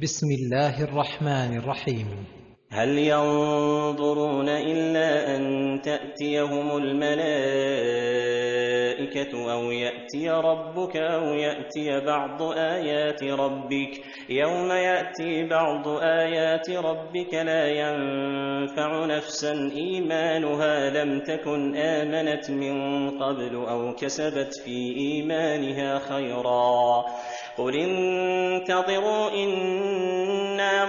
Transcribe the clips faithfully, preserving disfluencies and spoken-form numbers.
بسم الله الرحمن الرحيم. هل ينظرون إلا أن تأتيهم الملائكة أو يأتي ربك أو يأتي بعض آيات ربك يوم يأتي بعض آيات ربك لا ينفع نفسا إيمانها لم تكن آمنت من قبل أو كسبت في إيمانها خيرا قل انتظروا إنا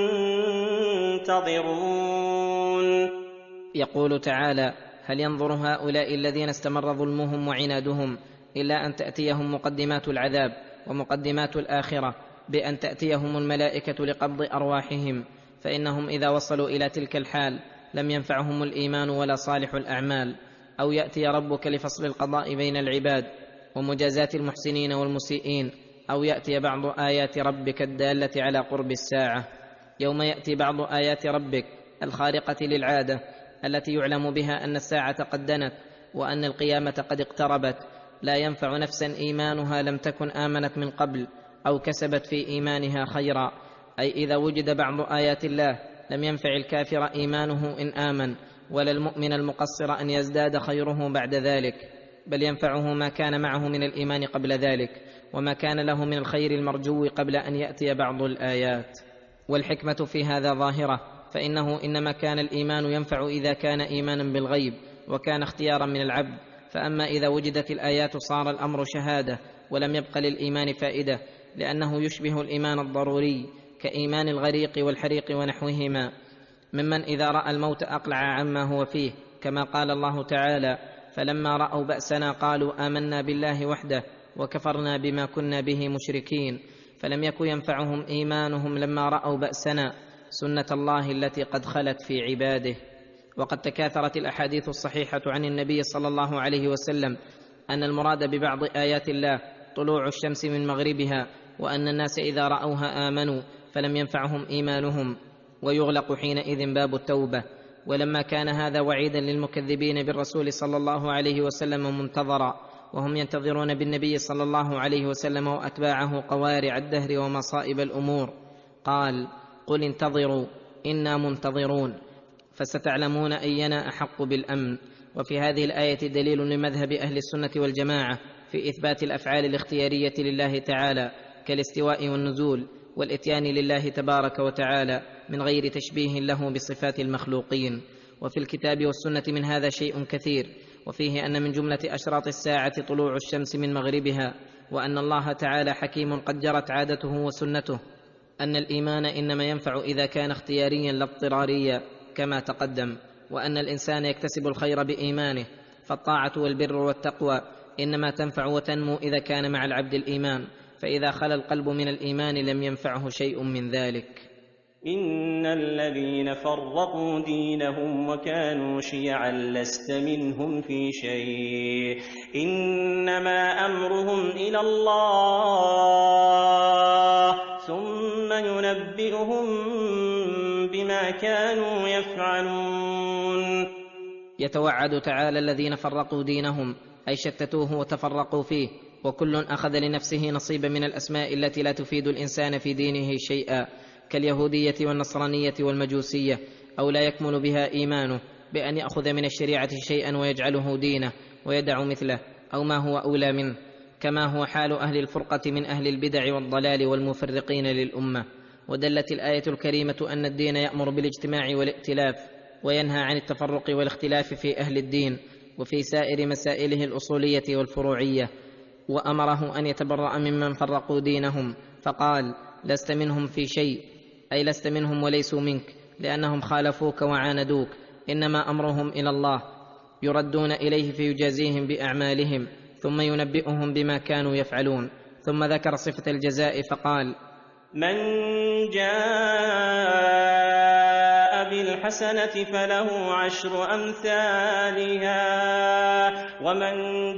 منتظرون. يقول تعالى: هل ينظر هؤلاء الذين استمر ظلمهم وعنادهم إلا أن تأتيهم مقدمات العذاب ومقدمات الآخرة بأن تأتيهم الملائكة لقبض أرواحهم، فإنهم إذا وصلوا إلى تلك الحال لم ينفعهم الإيمان ولا صالح الأعمال، أو يأتي ربك لفصل القضاء بين العباد ومجازاة المحسنين والمسيئين، أو يأتي بعض آيات ربك الدالة على قرب الساعة. يوم يأتي بعض آيات ربك الخارقة للعادة التي يعلم بها أن الساعة قد دنت وأن القيامة قد اقتربت، لا ينفع نفسا إيمانها لم تكن آمنت من قبل أو كسبت في إيمانها خيرا، أي إذا وجد بعض آيات الله لم ينفع الكافر إيمانه إن آمن، ولا المؤمن المقصر أن يزداد خيره بعد ذلك، بل ينفعه ما كان معه من الإيمان قبل ذلك، وما كان له من الخير المرجو قبل أن يأتي بعض الآيات. والحكمة في هذا ظاهرة، فإنه إنما كان الإيمان ينفع إذا كان إيمانا بالغيب وكان اختيارا من العبد، فأما إذا وجدت الآيات صار الأمر شهادة ولم يبق للإيمان فائدة، لأنه يشبه الإيمان الضروري كإيمان الغريق والحريق ونحوهما، ممن إذا رأى الموت أقلع عما هو فيه، كما قال الله تعالى: فلما رأوا بأسنا قالوا آمنا بالله وحده وكفرنا بما كنا به مشركين، فلم يكن ينفعهم إيمانهم لما رأوا بأسنا، سنة الله التي قد خلت في عباده. وقد تكاثرت الأحاديث الصحيحة عن النبي صلى الله عليه وسلم أن المراد ببعض آيات الله طلوع الشمس من مغربها، وأن الناس إذا رأوها آمنوا فلم ينفعهم إيمانهم، ويغلق حينئذ باب التوبة. ولما كان هذا وعيدا للمكذبين بالرسول صلى الله عليه وسلم منتظرا، وهم ينتظرون بالنبي صلى الله عليه وسلم وأتباعه قوارع الدهر ومصائب الأمور، قال: قل انتظروا إنا منتظرون فستعلمون أينا أحق بالأمن. وفي هذه الآية دليل لمذهب أهل السنة والجماعة في إثبات الأفعال الاختيارية لله تعالى كالاستواء والنزول والإتيان لله تبارك وتعالى من غير تشبيه له بصفات المخلوقين. وفي الكتاب والسنة من هذا شيء كثير، وفيه أن من جملة أشراط الساعة طلوع الشمس من مغربها، وأن الله تعالى حكيم قد جرت عادته وسنته، أن الإيمان إنما ينفع إذا كان اختياريا لا اضطراريا كما تقدم، وأن الإنسان يكتسب الخير بإيمانه، فالطاعة والبر والتقوى إنما تنفع وتنمو إذا كان مع العبد الإيمان، فإذا خلا القلب من الإيمان لم ينفعه شيء من ذلك. إن الذين فرقوا دينهم وكانوا شيعا لست منهم في شيء إنما أمرهم إلى الله ثم ينبئهم بما كانوا يفعلون. يتوعد تعالى الذين فرقوا دينهم أي شتتوه وتفرقوا فيه، وكل أخذ لنفسه نصيبا من الأسماء التي لا تفيد الإنسان في دينه شيئا، كاليهودية والنصرانية والمجوسية، أو لا يكمل بها إيمانه بأن يأخذ من الشريعة شيئا ويجعله دينه ويدع مثله أو ما هو أولى منه، كما هو حال أهل الفرقة من أهل البدع والضلال والمفرقين للأمة. ودلت الآية الكريمة أن الدين يأمر بالاجتماع والائتلاف، وينهى عن التفرق والاختلاف في أهل الدين وفي سائر مسائله الأصولية والفروعية، وأمره أن يتبرأ ممن فرقوا دينهم، فقال: لست منهم في شيء، أي لست منهم وليسوا منك، لأنهم خالفوك وعاندوك، إنما أمرهم إلى الله، يردون إليه فيجازيهم بأعمالهم ثم ينبئهم بما كانوا يفعلون. ثم ذكر صفة الجزاء فقال: من جاء بالحسنة فله عشر أمثالها ومن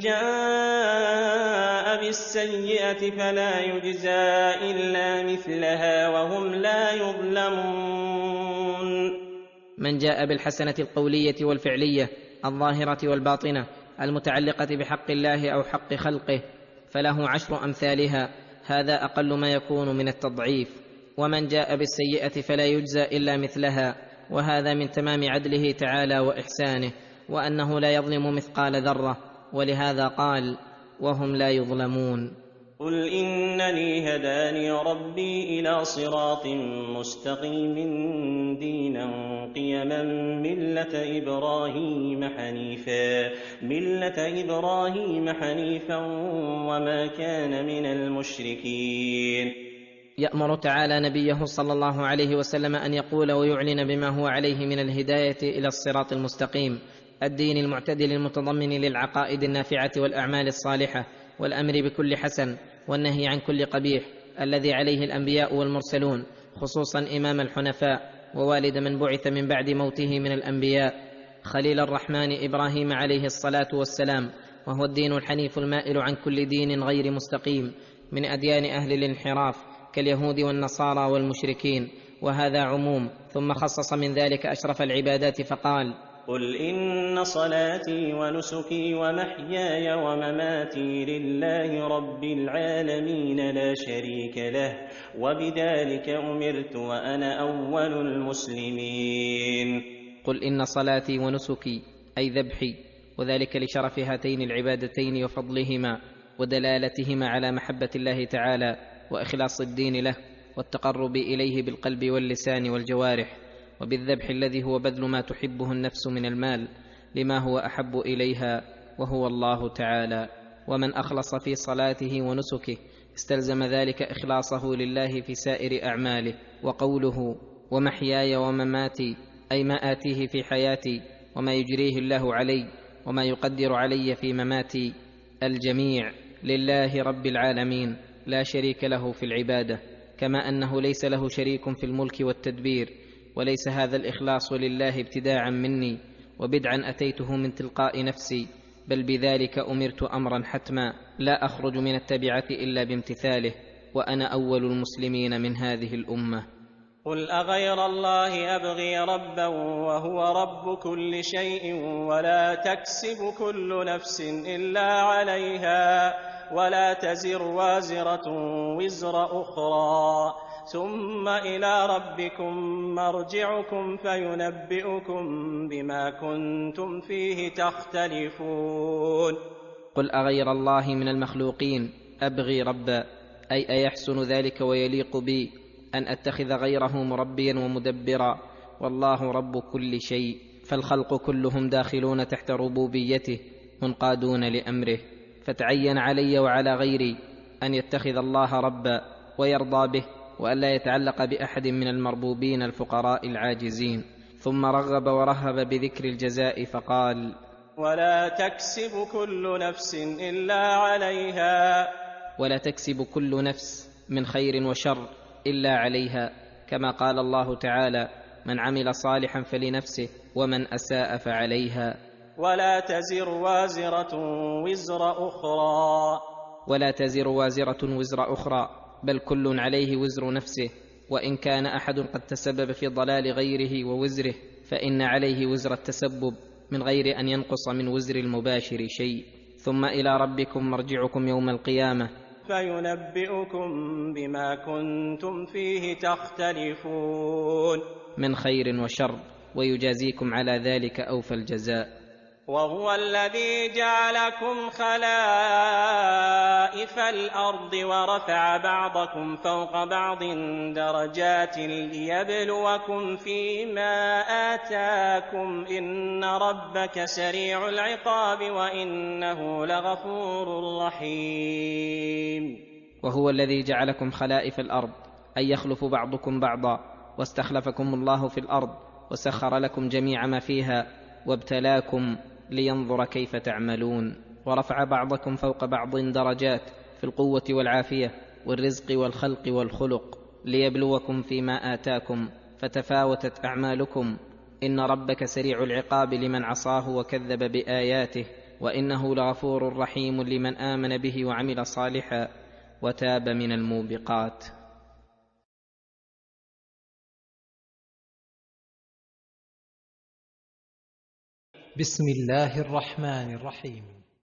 جاء بالسيئة فلا يجزى إلا مثلها وهم لا يظلمون. من جاء بالحسنة القولية والفعلية الظاهرة والباطنة المتعلقة بحق الله أو حق خلقه فله عشر أمثالها، هذا أقل ما يكون من التضعيف. ومن جاء بالسيئة فلا يجزى إلا مثلها، وهذا من تمام عدله تعالى وإحسانه، وأنه لا يظلم مثقال ذرة، ولهذا قال: وهم لا يظلمون. قل إنني هداني ربي إلى صراط مستقيم دينا قيما ملة إبراهيم حنيفا ملة إبراهيم حنيفا وما كان من المشركين. يأمر تعالى نبيه صلى الله عليه وسلم أن يقول ويعلن بما هو عليه من الهداية إلى الصراط المستقيم، الدين المعتدل المتضمن للعقائد النافعة والأعمال الصالحة، والأمر بكل حسن والنهي عن كل قبيح، الذي عليه الأنبياء والمرسلون، خصوصا إمام الحنفاء ووالد من بعث من بعد موته من الأنبياء، خليل الرحمن إبراهيم عليه الصلاة والسلام، وهو الدين الحنيف المائل عن كل دين غير مستقيم من أديان أهل الانحراف كاليهود والنصارى والمشركين. وهذا عموم، ثم خصص من ذلك أشرف العبادات فقال: قل إن صلاتي ونسكي ومحياي ومماتي لله رب العالمين لا شريك له وبذلك أمرت وأنا أول المسلمين. قل إن صلاتي ونسكي أي ذبحي، وذلك لشرف هاتين العبادتين وفضلهما ودلالتهما على محبة الله تعالى وإخلاص الدين له والتقرب إليه بالقلب واللسان والجوارح، وبالذبح الذي هو بذل ما تحبه النفس من المال لما هو أحب إليها وهو الله تعالى. ومن أخلص في صلاته ونسكه استلزم ذلك إخلاصه لله في سائر أعماله. وقوله ومحياي ومماتي أي ما آتيه في حياتي وما يجريه الله علي وما يقدر علي في مماتي، الجميع لله رب العالمين لا شريك له في العبادة، كما أنه ليس له شريك في الملك والتدبير. وليس هذا الإخلاص لله ابتداعا مني وبدعا أتيته من تلقاء نفسي، بل بذلك أمرت أمرا حتما لا أخرج من التبعة إلا بامتثاله، وأنا أول المسلمين من هذه الأمة. قل أغير الله أبغي ربا وهو رب كل شيء ولا تكسب كل نفس إلا عليها ولا تزر وازرة وزر أخرى ثم إلى ربكم مرجعكم فينبئكم بما كنتم فيه تختلفون. قل أغير الله من المخلوقين أبغي ربا أي أيحسن ذلك ويليق بي أن أتخذ غيره مربيا ومدبرا، والله رب كل شيء، فالخلق كلهم داخلون تحت ربوبيته منقادون لأمره، فتعين علي وعلى غيري أن يتخذ الله ربا ويرضى به، وألا يتعلق بأحد من المربوبين الفقراء العاجزين. ثم رغب ورهب بذكر الجزاء فقال: ولا تكسب كل نفس إلا عليها ولا تكسب كل نفس من خير وشر إلا عليها، كما قال الله تعالى: من عمل صالحا فلنفسه ومن أساء فعليها. ولا تزر وازرة وزر أخرى ولا تزر وازرة وزر أخرى، بل كل عليه وزر نفسه، وإن كان أحد قد تسبب في ضلال غيره ووزره فإن عليه وزر التسبب من غير أن ينقص من وزر المباشر شيء. ثم إلى ربكم مرجعكم يوم القيامة فينبئكم بما كنتم فيه تختلفون من خير وشر، ويجازيكم على ذلك أوفى الجزاء. وهو الذي جعلكم خلائف الأرض ورفع بعضكم فوق بعض درجات ليبلوكم فيما آتاكم إن ربك سريع العقاب وإنه لغفور رحيم. وهو الذي جعلكم خلائف الأرض أي يخلف بعضكم بعضا، واستخلفكم الله في الأرض وسخر لكم جميع ما فيها وابتلاكم لينظر كيف تعملون. ورفع بعضكم فوق بعض درجات في القوة والعافية والرزق والخلق والخلق ليبلوكم فيما آتاكم، فتفاوتت أعمالكم. إن ربك سريع العقاب لمن عصاه وكذب بآياته، وإنه لغفور رحيم لمن آمن به وعمل صالحا وتاب من الموبقات. بسم الله الرحمن الرحيم.